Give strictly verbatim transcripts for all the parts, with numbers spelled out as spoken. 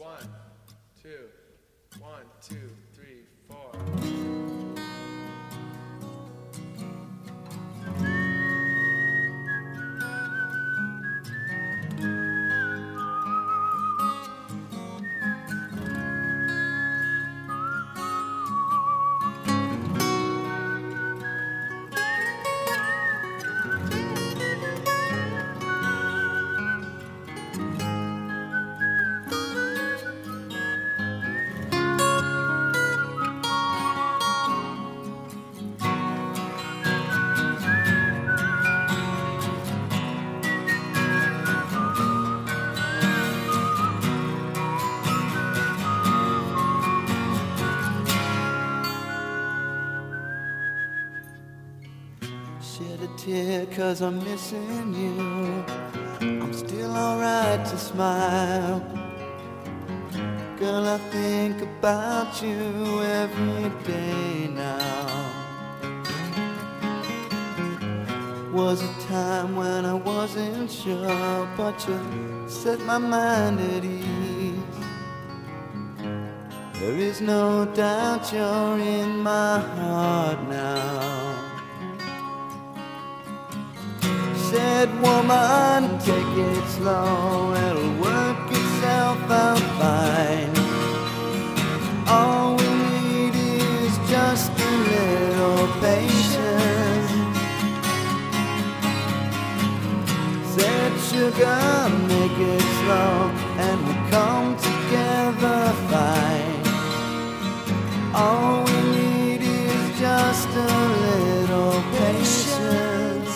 One, two, one, two, three, four. Shed a tear cause I'm missing you. I'm still alright to smile. Girl, I think about you every day now. Was a time when I wasn't sure, but you set my mind at ease. There is no doubt you're in my heart now. Said, woman, take it slow, it'll work itself out fine. All we need is just a little patience. Said, sugar, make it slow, and we'll come together fine. All we need is just a little patience.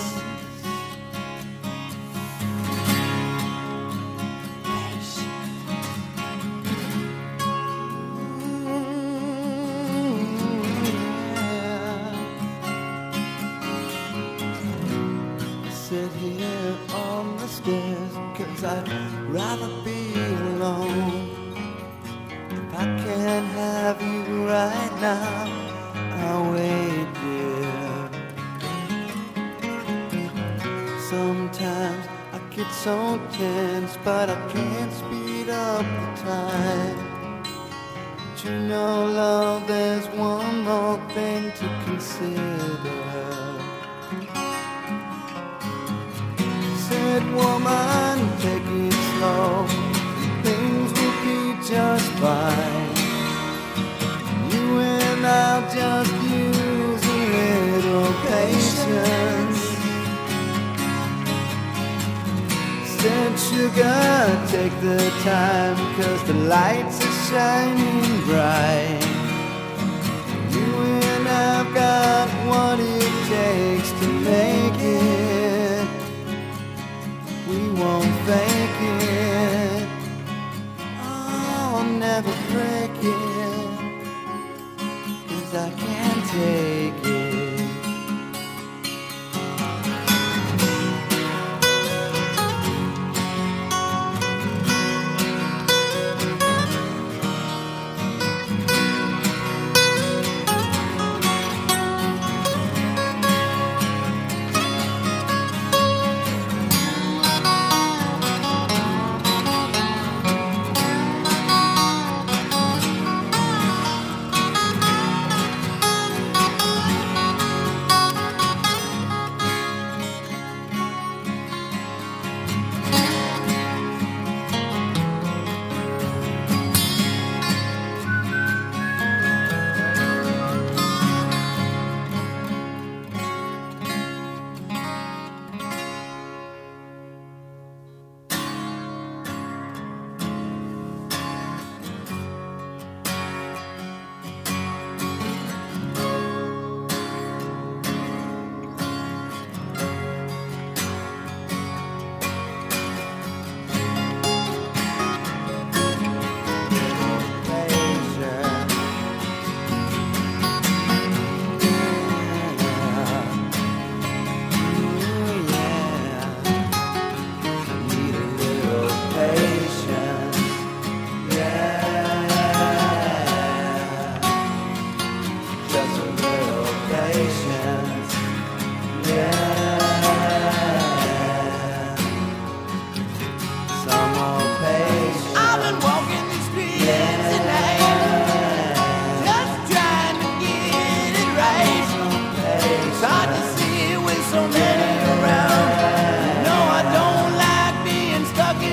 Sit here on the stairs, cause I'd rather be alone. If I can't have you right now, I'll wait, dear. Sometimes I get so tense, but I can't speed up the time. But you know, love, there's one more thing to consider. Said, woman, take it slow, things will be just fine. You and I'll just use a little patience. Said, sugar, take the time, cause the lights are shining bright. You and I've got what it takes to make it. We won't fake it, oh, never break it, cause I can't take it.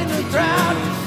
in the crowd.